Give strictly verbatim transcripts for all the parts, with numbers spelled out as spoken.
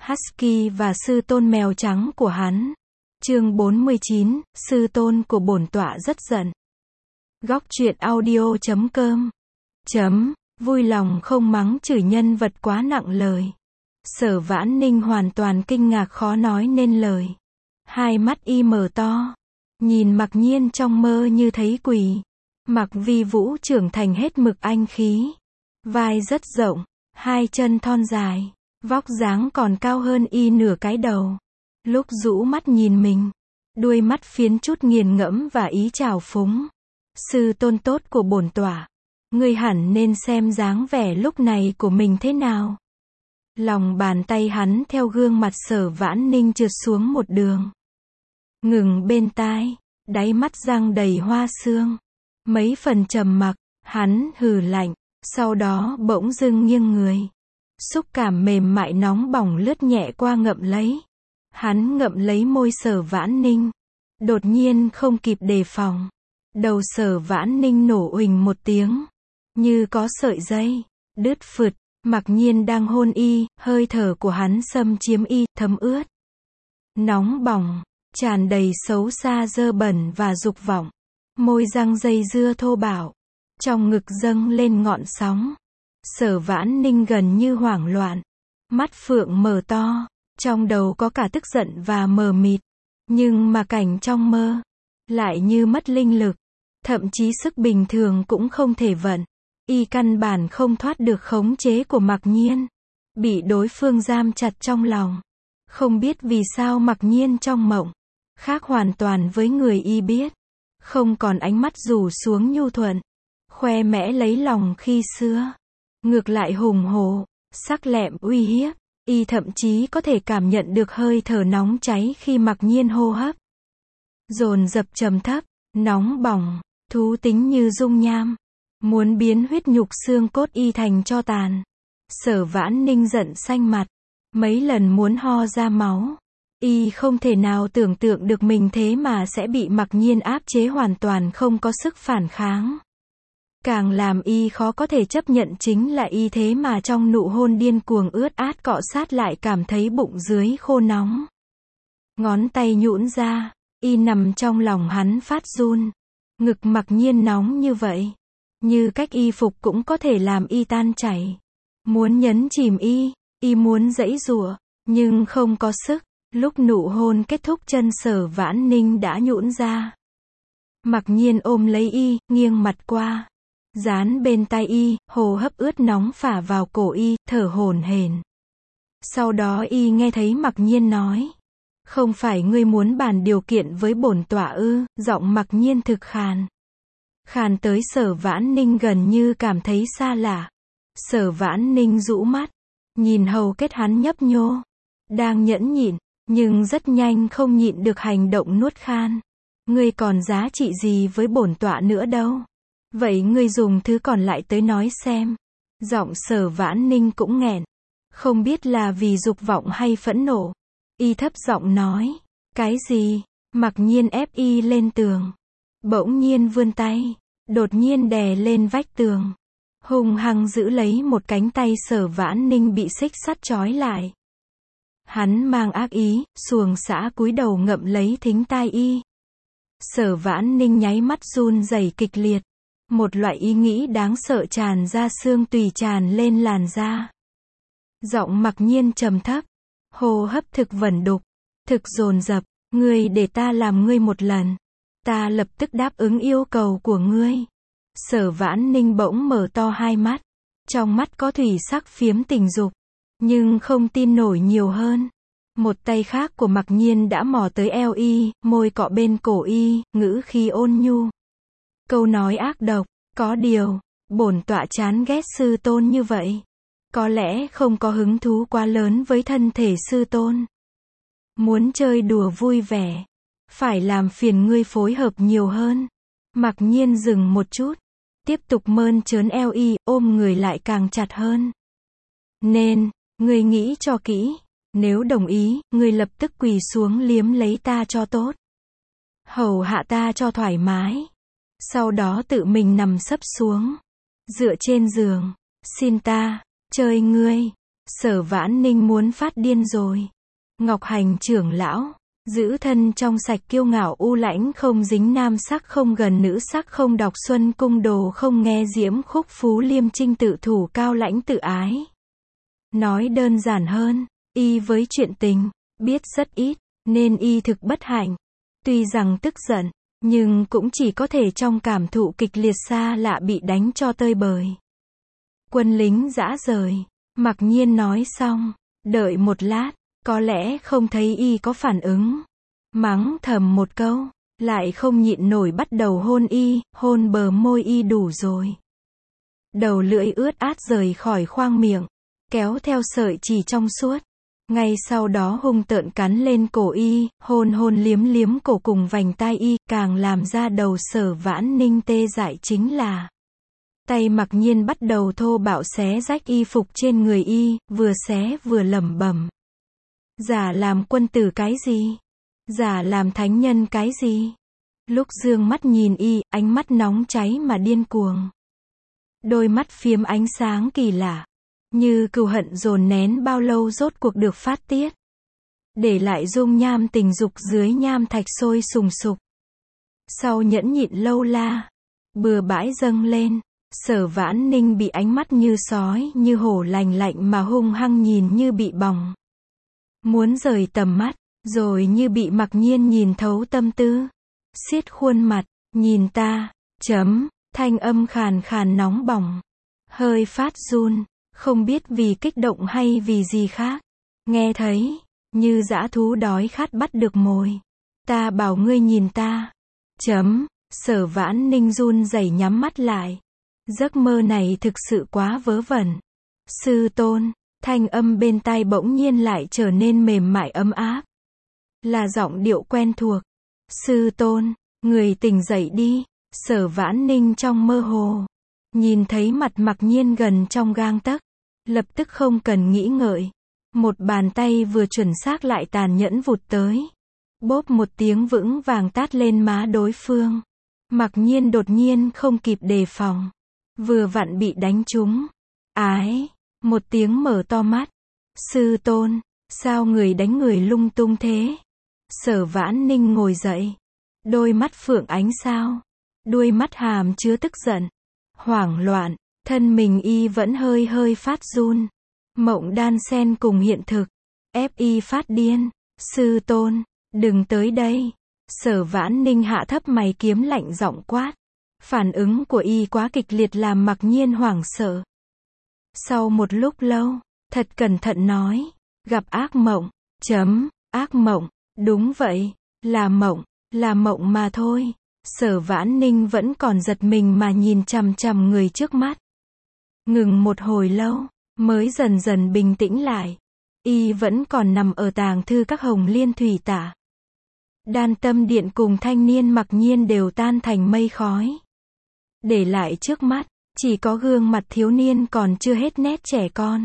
Husky và sư tôn mèo trắng của hắn. Chương bốn mươi chín, sư tôn của bổn tọa rất giận. Góc truyện audio chấm com chấm, vui lòng không mắng chửi nhân vật quá nặng lời. Sở Vãn Ninh hoàn toàn kinh ngạc khó nói nên lời. Hai mắt y mở to, nhìn Mặc Nhiên trong mơ như thấy quỷ. Mặc Vi Vũ trưởng thành hết mực anh khí. Vai rất rộng, hai chân thon dài, vóc dáng còn cao hơn y nửa cái đầu. Lúc rũ mắt nhìn mình, đuôi mắt phiến chút nghiền ngẫm và ý trào phúng. Sư tôn tốt của bổn tọa, ngươi hẳn nên xem dáng vẻ lúc này của mình thế nào. Lòng bàn tay hắn theo gương mặt Sở Vãn Ninh trượt xuống một đường. Ngừng bên tai, đáy mắt răng đầy hoa sương. Mấy phần trầm mặc, hắn hừ lạnh, sau đó bỗng dưng nghiêng người. Xúc cảm mềm mại nóng bỏng lướt nhẹ qua ngậm lấy. Hắn ngậm lấy môi Sở Vãn Ninh. Đột nhiên không kịp đề phòng. Đầu Sở Vãn Ninh nổ uỳnh một tiếng. Như có sợi dây đứt phượt. Mặc Nhiên đang hôn y, hơi thở của hắn xâm chiếm y, thấm ướt. Nóng bỏng, tràn đầy xấu xa dơ bẩn và dục vọng. Môi răng dây dưa thô bạo. Trong ngực dâng lên ngọn sóng. Sở Vãn Ninh gần như hoảng loạn. Mắt phượng mở to. Trong đầu có cả tức giận và mờ mịt. Nhưng mà cảnh trong mơ lại như mất linh lực. Thậm chí sức bình thường cũng không thể vận. Y căn bản không thoát được khống chế của Mặc Nhiên. Bị đối phương giam chặt trong lòng. Không biết vì sao Mặc Nhiên trong mộng khác hoàn toàn với người y biết. Không còn ánh mắt rủ xuống nhu thuận, khoe mẽ lấy lòng khi xưa. Ngược lại hùng hổ, sắc lẹm uy hiếp. Y thậm chí có thể cảm nhận được hơi thở nóng cháy khi Mặc Nhiên hô hấp. Dồn dập trầm thấp, nóng bỏng, thú tính như dung nham. Muốn biến huyết nhục xương cốt y thành tro tàn. Sở Vãn Ninh giận xanh mặt. Mấy lần muốn ho ra máu. Y không thể nào tưởng tượng được mình thế mà sẽ bị Mặc Nhiên áp chế hoàn toàn không có sức phản kháng. Càng làm y khó có thể chấp nhận chính là y thế mà trong nụ hôn điên cuồng ướt át cọ sát lại cảm thấy bụng dưới khô nóng. Ngón tay nhũn ra, y nằm trong lòng hắn phát run. Ngực Mặc Nhiên nóng như vậy. Như cách y phục cũng có thể làm y tan chảy. Muốn nhấn chìm y, y muốn giãy giụa, nhưng không có sức. Lúc nụ hôn kết thúc chân Sở Vãn Ninh đã nhũn ra. Mặc Nhiên ôm lấy y, nghiêng mặt qua. Dán bên tai y, hô hấp ướt nóng phả vào cổ y, thở hổn hển. Sau đó y nghe thấy Mặc Nhiên nói. Không phải ngươi muốn bàn điều kiện với bổn tọa ư? Giọng Mặc Nhiên thực khàn. Khàn tới Sở Vãn Ninh gần như cảm thấy xa lạ. Sở Vãn Ninh rũ mắt. Nhìn hầu kết hắn nhấp nhô. Đang nhẫn nhịn. Nhưng rất nhanh không nhịn được hành động nuốt khan. Ngươi còn giá trị gì với bổn tọa nữa đâu. Vậy ngươi dùng thứ còn lại tới nói xem. Giọng Sở Vãn Ninh cũng nghẹn. Không biết là vì dục vọng hay phẫn nộ. Y thấp giọng nói. Cái gì? Mặc Nhiên ép y lên tường. Bỗng nhiên vươn tay. Đột nhiên đè lên vách tường. Hung hăng giữ lấy một cánh tay Sở Vãn Ninh bị xích sắt trói lại. Hắn mang ác ý, xuồng xã cúi đầu ngậm lấy thính tai y. Sở Vãn Ninh nháy mắt run rẩy kịch liệt. Một loại ý nghĩ đáng sợ tràn ra xương tùy tràn lên làn da. Giọng Mặc Nhiên trầm thấp. Hô hấp thực vẩn đục. Thực dồn dập. Ngươi để ta làm ngươi một lần. Ta lập tức đáp ứng yêu cầu của ngươi. Sở Vãn Ninh bỗng mở to hai mắt. Trong mắt có thủy sắc phiếm tình dục. Nhưng không tin nổi nhiều hơn. Một tay khác của Mặc Nhiên đã mò tới eo y, môi cọ bên cổ y, ngữ khí ôn nhu. Câu nói ác độc, có điều, bổn tọa chán ghét sư tôn như vậy. Có lẽ không có hứng thú quá lớn với thân thể sư tôn. Muốn chơi đùa vui vẻ, phải làm phiền ngươi phối hợp nhiều hơn. Mặc Nhiên dừng một chút, tiếp tục mơn trớn eo y, ôm người lại càng chặt hơn. Nên, ngươi nghĩ cho kỹ, nếu đồng ý, ngươi lập tức quỳ xuống liếm lấy ta cho tốt. Hầu hạ ta cho thoải mái. Sau đó tự mình nằm sấp xuống, dựa trên giường, xin ta, chơi ngươi. Sở Vãn Ninh muốn phát điên rồi. Ngọc Hành trưởng lão, giữ thân trong sạch kiêu ngạo u lãnh không dính nam sắc không gần nữ sắc không đọc xuân cung đồ không nghe diễm khúc phú liêm trinh tự thủ cao lãnh tự ái. Nói đơn giản hơn, y với chuyện tình, biết rất ít, nên y thực bất hạnh. Tuy rằng tức giận, nhưng cũng chỉ có thể trong cảm thụ kịch liệt xa lạ bị đánh cho tơi bời. Quân lính dã rời, mặc nhiên nói xong, đợi một lát, có lẽ không thấy y có phản ứng. Mắng thầm một câu, lại không nhịn nổi bắt đầu hôn y, hôn bờ môi y đủ rồi. Đầu lưỡi ướt át rời khỏi khoang miệng, kéo theo sợi chỉ trong suốt. Ngay sau đó hung tợn cắn lên cổ y, hôn hôn liếm liếm cổ cùng vành tai y, càng làm ra đầu Sở Vãn Ninh tê dại chính là tay mặc nhiên bắt đầu thô bạo xé rách y phục trên người y, vừa xé vừa lẩm bẩm. Giả làm quân tử cái gì? Giả làm thánh nhân cái gì? Lúc dương mắt nhìn y, ánh mắt nóng cháy mà điên cuồng. Đôi mắt phiếm ánh sáng kỳ lạ, như cừu hận dồn nén bao lâu rốt cuộc được phát tiết. Để lại dung nham tình dục dưới nham thạch sôi sùng sục. Sau nhẫn nhịn lâu la, bừa bãi dâng lên, Sở Vãn Ninh bị ánh mắt như sói, như hổ lành lạnh mà hung hăng nhìn như bị bỏng. Muốn rời tầm mắt, rồi như bị mặc nhiên nhìn thấu tâm tư. Siết khuôn mặt, nhìn ta, chấm, thanh âm khàn khàn nóng bỏng. Hơi phát run, không biết vì kích động hay vì gì khác. Nghe thấy, như dã thú đói khát bắt được mồi. Ta bảo ngươi nhìn ta. Chấm, Sở Vãn Ninh run rẩy nhắm mắt lại. Giấc mơ này thực sự quá vớ vẩn. Sư tôn, thanh âm bên tai bỗng nhiên lại trở nên mềm mại ấm áp. Là giọng điệu quen thuộc. Sư tôn, người tỉnh dậy đi. Sở Vãn Ninh trong mơ hồ, nhìn thấy mặt mặc nhiên gần trong gang tấc. Lập tức không cần nghĩ ngợi. Một bàn tay vừa chuẩn xác lại tàn nhẫn vụt tới. Bốp một tiếng vững vàng tát lên má đối phương. Mặc nhiên đột nhiên không kịp đề phòng. Vừa vặn bị đánh trúng. Ái, một tiếng mở to mắt. Sư tôn, sao người đánh người lung tung thế? Sở Vãn Ninh ngồi dậy. Đôi mắt phượng ánh sao. Đuôi mắt hàm chứa tức giận. Hoảng loạn, thân mình y vẫn hơi hơi phát run. Mộng đan xen cùng hiện thực. Ép y phát điên. Sư tôn, đừng tới đây. Sở Vãn Ninh hạ thấp mày kiếm lạnh giọng quát. Phản ứng của y quá kịch liệt làm mặc nhiên hoảng sợ. Sau một lúc lâu, thật cẩn thận nói. Gặp ác mộng. Chấm, ác mộng. Đúng vậy, là mộng, là mộng mà thôi. Sở Vãn Ninh vẫn còn giật mình mà nhìn chằm chằm người trước mắt. Ngừng một hồi lâu, mới dần dần bình tĩnh lại. Y vẫn còn nằm ở tàng thư các Hồng Liên Thủy Tả. Đan Tâm Điện cùng thanh niên mặc nhiên đều tan thành mây khói. Để lại trước mắt, chỉ có gương mặt thiếu niên còn chưa hết nét trẻ con.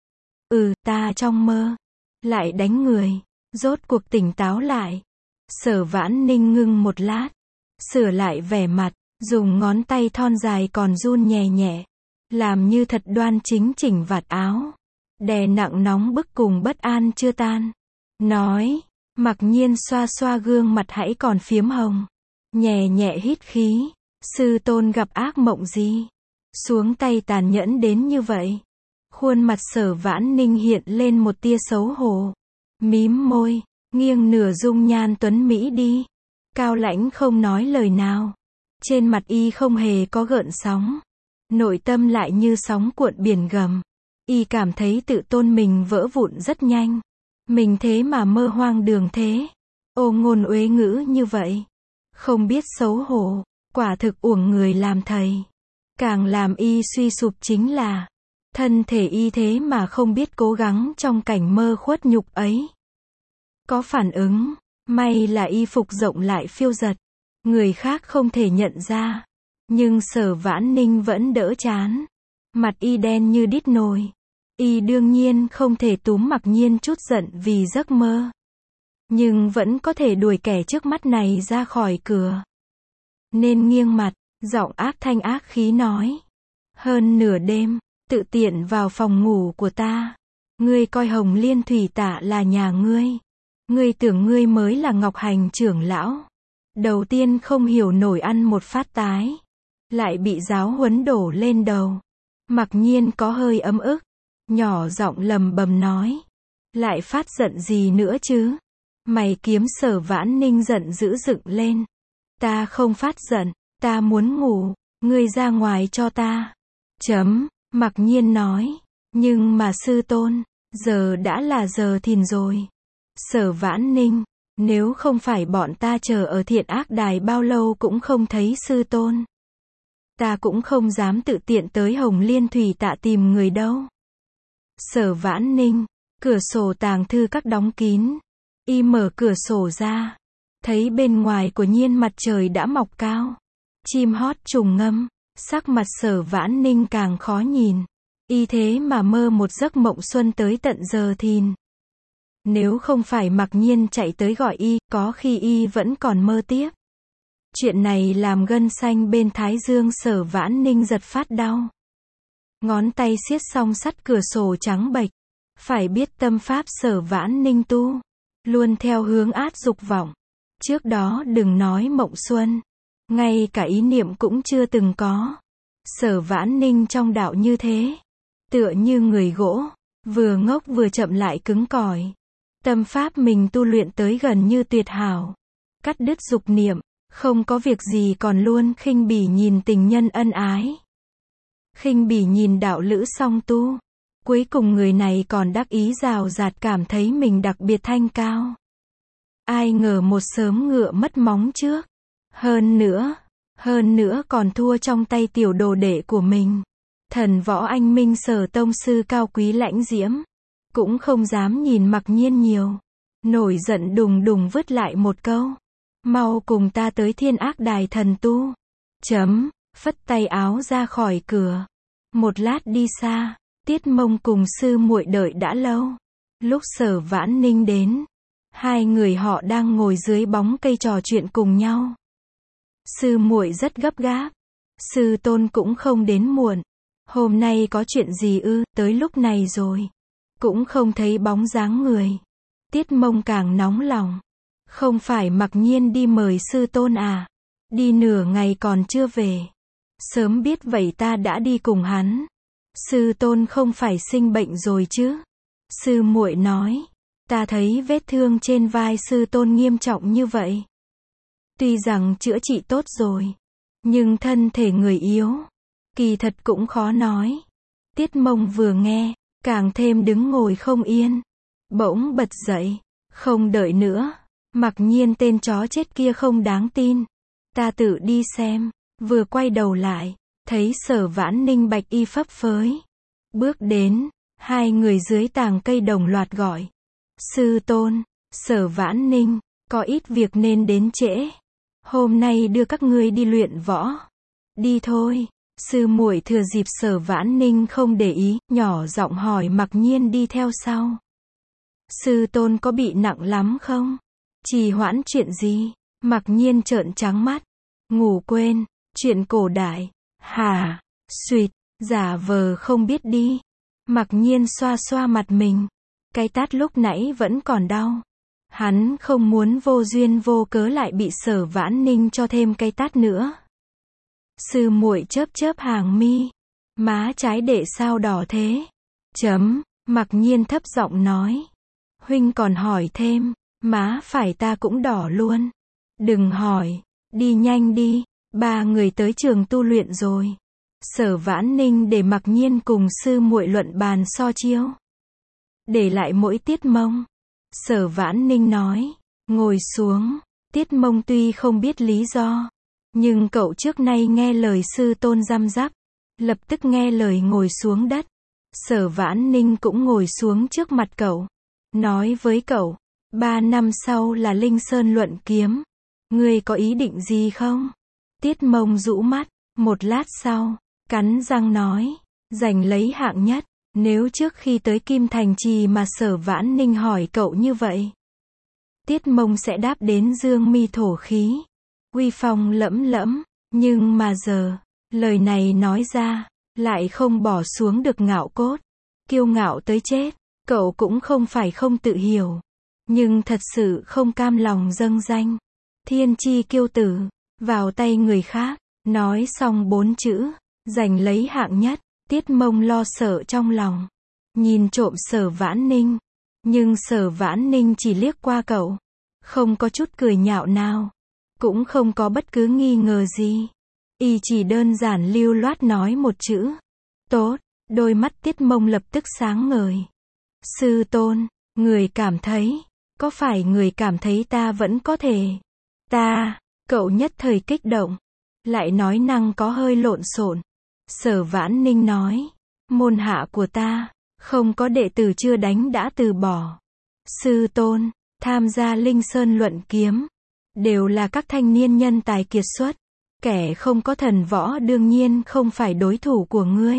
Ừ, ta trong mơ, lại đánh người, rốt cuộc tỉnh táo lại. Sở Vãn Ninh ngưng một lát, sửa lại vẻ mặt, dùng ngón tay thon dài còn run nhẹ nhẹ, làm như thật đoan chính chỉnh vạt áo, đè nặng nóng bức cùng bất an chưa tan. Nói, mặc nhiên xoa xoa gương mặt hãy còn phiếm hồng, nhẹ nhẹ hít khí. Sư tôn gặp ác mộng gì? Xuống tay tàn nhẫn đến như vậy. Khuôn mặt Sở Vãn Ninh hiện lên một tia xấu hổ. Mím môi, nghiêng nửa dung nhan tuấn Mỹ đi. Cao lãnh không nói lời nào. Trên mặt y không hề có gợn sóng. Nội tâm lại như sóng cuộn biển gầm. Y cảm thấy tự tôn mình vỡ vụn rất nhanh. Mình thế mà mơ hoang đường thế. Ô ngôn uế ngữ như vậy. Không biết xấu hổ. Quả thực uổng người làm thầy. Càng làm y suy sụp chính là thân thể y thế mà không biết cố gắng trong cảnh mơ khuất nhục ấy. Có phản ứng, may là y phục rộng lại phiêu giật. Người khác không thể nhận ra. Nhưng Sở Vãn Ninh vẫn đỡ chán. Mặt y đen như đít nồi. Y đương nhiên không thể túm mặc nhiên chút giận vì giấc mơ. Nhưng vẫn có thể đuổi kẻ trước mắt này ra khỏi cửa. Nên nghiêng mặt, giọng ác thanh ác khí nói. Hơn nửa đêm, tự tiện vào phòng ngủ của ta. Ngươi coi Hồng Liên Thủy Tạ là nhà ngươi. Ngươi tưởng ngươi mới là Ngọc Hành trưởng lão. Đầu tiên không hiểu nổi ăn một phát tái. Lại bị giáo huấn đổ lên đầu. Mặc Nhiên có hơi ấm ức. Nhỏ giọng lầm bầm nói. Lại phát giận gì nữa chứ? Mày kiếm Sở Vãn Ninh giận dữ dựng lên. Ta không phát giận, ta muốn ngủ, ngươi ra ngoài cho ta. Chấm, Mặc Nhiên nói. Nhưng mà sư tôn, giờ đã là giờ thìn rồi. Sở Vãn Ninh, nếu không phải bọn ta chờ ở Thiện Ác Đài bao lâu cũng không thấy sư tôn. Ta cũng không dám tự tiện tới Hồng Liên Thủy Tạ tìm người đâu. Sở Vãn Ninh, cửa sổ tàng thư các đóng kín. Y mở cửa sổ ra. Thấy bên ngoài của Nhiên mặt trời đã mọc cao. Chim hót trùng ngâm. Sắc mặt Sở Vãn Ninh càng khó nhìn. Y thế mà mơ một giấc mộng xuân tới tận giờ thìn. Nếu không phải Mặc Nhiên chạy tới gọi y, có khi y vẫn còn mơ tiếp. Chuyện này làm gân xanh bên thái dương Sở Vãn Ninh giật phát đau. Ngón tay siết song sắt cửa sổ trắng bệch. Phải biết tâm pháp Sở Vãn Ninh tu. Luôn theo hướng át dục vọng. Trước đó đừng nói mộng xuân. Ngay cả ý niệm cũng chưa từng có. Sở Vãn Ninh trong đạo như thế. Tựa như người gỗ. Vừa ngốc vừa chậm lại cứng cỏi. Tâm pháp mình tu luyện tới gần như tuyệt hảo. Cắt đứt dục niệm. Không có việc gì còn luôn khinh bỉ nhìn tình nhân ân ái. Khinh bỉ nhìn đạo lữ song tu. Cuối cùng người này còn đắc ý rào rạt cảm thấy mình đặc biệt thanh cao. Ai ngờ một sớm ngựa mất móng trước. Hơn nữa, hơn nữa còn thua trong tay tiểu đồ đệ của mình. Thần võ anh minh Sở tông sư cao quý lãnh diễm. Cũng không dám nhìn Mặc Nhiên nhiều. Nổi giận đùng đùng vứt lại một câu. Mau cùng ta tới Thiên Ác Đài thần tu. Chấm, phất tay áo ra khỏi cửa. Một lát đi xa. Tiết Mông cùng sư muội đợi đã lâu. Lúc Sở Vãn Ninh đến, hai người họ đang ngồi dưới bóng cây trò chuyện cùng nhau. Sư muội rất gấp gáp. Sư tôn cũng không đến muộn. Hôm nay có chuyện gì ư, tới lúc này rồi. Cũng không thấy bóng dáng người. Tiết Mông càng nóng lòng. Không phải Mặc Nhiên đi mời sư tôn à? Đi nửa ngày còn chưa về. Sớm biết vậy ta đã đi cùng hắn. Sư tôn không phải sinh bệnh rồi chứ? Sư muội nói. Ta thấy vết thương trên vai sư tôn nghiêm trọng như vậy. Tuy rằng chữa trị tốt rồi. Nhưng thân thể người yếu. Kỳ thật cũng khó nói. Tiết Mông vừa nghe. Càng thêm đứng ngồi không yên. Bỗng bật dậy. Không đợi nữa. Mặc Nhiên tên chó chết kia không đáng tin. Ta tự đi xem. Vừa quay đầu lại. Thấy Sở Vãn Ninh bạch y phấp phới. Bước đến. Hai người dưới tàng cây đồng loạt gọi. Sư tôn. Sở Vãn Ninh. Có ít việc nên đến trễ. Hôm nay đưa các ngươi đi luyện võ. Đi thôi. Sư muội thừa dịp Sở Vãn Ninh không để ý. Nhỏ giọng hỏi Mặc Nhiên đi theo sau. Sư tôn có bị nặng lắm không? Trì hoãn chuyện gì? Mặc Nhiên trợn trắng mắt. Ngủ quên. Chuyện cổ đại. Hả? Xuyệt. Giả vờ không biết đi. Mặc Nhiên xoa xoa mặt mình. Cái tát lúc nãy vẫn còn đau. Hắn không muốn vô duyên vô cớ lại bị Sở Vãn Ninh cho thêm cái tát nữa. Sư muội chớp chớp hàng mi. Má trái đệ sao đỏ thế? Chấm. Mặc Nhiên thấp giọng nói. Huynh còn hỏi thêm. Má phải ta cũng đỏ luôn. Đừng hỏi. Đi nhanh đi. Ba người tới trường tu luyện rồi. Sở Vãn Ninh để Mặc Nhiên cùng sư muội luận bàn so chiêu. Để lại mỗi Tiết Mông. Sở Vãn Ninh nói. Ngồi xuống. Tiết Mông tuy không biết lý do. Nhưng cậu trước nay nghe lời sư tôn răm rắp. Lập tức nghe lời ngồi xuống đất. Sở Vãn Ninh cũng ngồi xuống trước mặt cậu. Nói với cậu. Ba năm sau là Linh Sơn luận kiếm. Ngươi có ý định gì không? Tiết Mông rũ mắt. Một lát sau. Cắn răng nói. Giành lấy hạng nhất. Nếu trước khi tới Kim Thành Trì mà Sở Vãn Ninh hỏi cậu như vậy. Tiết Mông sẽ đáp đến dương mi thổ khí. Uy phong lẫm lẫm. Nhưng mà giờ. Lời này nói ra. Lại không bỏ xuống được ngạo cốt. Kiêu ngạo tới chết. Cậu cũng không phải không tự hiểu, nhưng thật sự không cam lòng dâng danh thiên chi kiêu tử vào tay người khác. Nói xong bốn chữ, giành lấy hạng nhất, Tiết Mông lo sợ trong lòng, nhìn trộm Sở Vãn Ninh, nhưng Sở Vãn Ninh chỉ liếc qua cậu, không có chút cười nhạo nào, cũng không có bất cứ nghi ngờ gì. Y chỉ đơn giản lưu loát nói một chữ, tốt. Đôi mắt Tiết Mông lập tức sáng ngời. Sư tôn, người cảm thấy, có phải người cảm thấy ta vẫn có thể? Ta, cậu nhất thời kích động, lại nói năng có hơi lộn xộn. Sở Vãn Ninh nói, môn hạ của ta, không có đệ tử chưa đánh đã từ bỏ. Sư tôn, tham gia Linh Sơn luận kiếm, đều là các thanh niên nhân tài kiệt xuất. Kẻ không có thần võ đương nhiên không phải đối thủ của ngươi.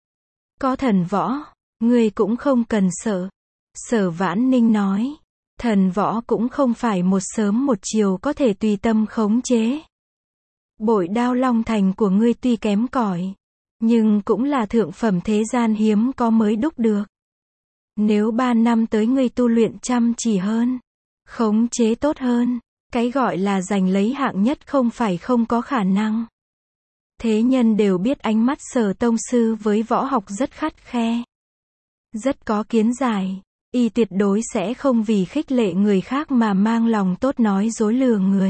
Có thần võ, ngươi cũng không cần sợ. Sở Vãn Ninh nói, thần võ cũng không phải một sớm một chiều có thể tùy tâm khống chế. Bội đao long thành của ngươi tuy kém cỏi, nhưng cũng là thượng phẩm thế gian hiếm có mới đúc được. Nếu ba năm tới ngươi tu luyện chăm chỉ hơn, khống chế tốt hơn, cái gọi là giành lấy hạng nhất không phải không có khả năng. Thế nhân đều biết ánh mắt Sở tông sư với võ học rất khắt khe, rất có kiến giải. Y tuyệt đối sẽ không vì khích lệ người khác mà mang lòng tốt nói dối lừa người.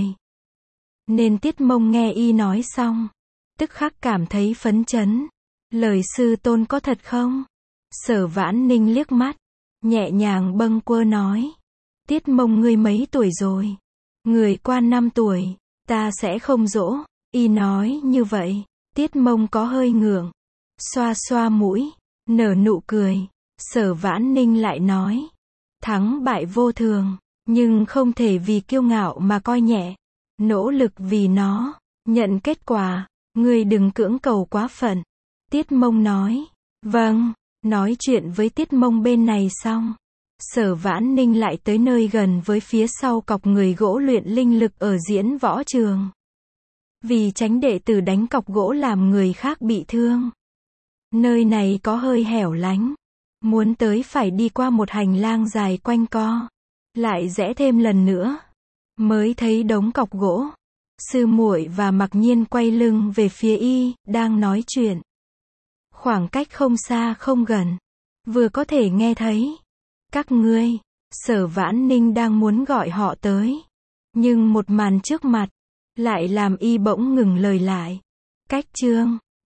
Nên Tiết Mông nghe Y nói xong, tức khắc cảm thấy phấn chấn. Lời sư tôn có thật không? Sở Vãn Ninh liếc mắt, nhẹ nhàng bâng quơ nói, Tiết Mông ngươi mấy tuổi rồi? Người qua năm tuổi, ta sẽ không dỗ. Y nói như vậy, Tiết Mông có hơi ngượng, xoa xoa mũi, nở nụ cười. Sở Vãn Ninh lại nói, thắng bại vô thường, nhưng không thể vì kiêu ngạo mà coi nhẹ, nỗ lực vì nó, nhận kết quả, ngươi đừng cưỡng cầu quá phận. Tiết Mông nói, vâng. Nói chuyện với Tiết Mông bên này xong, Sở Vãn Ninh lại tới nơi gần với phía sau cọc người gỗ luyện linh lực ở diễn võ trường. Vì tránh đệ tử đánh cọc gỗ làm người khác bị thương. Nơi này có hơi hẻo lánh, muốn tới phải đi qua một hành lang dài quanh co, lại rẽ thêm lần nữa, mới thấy đống cọc gỗ. Sư muội và Mặc Nhiên quay lưng về phía Y, đang nói chuyện. Khoảng cách không xa không gần, vừa có thể nghe thấy. Các ngươi, Sở Vãn Ninh đang muốn gọi họ tới, nhưng một màn trước mặt lại làm Y bỗng ngừng lời lại. Cách chương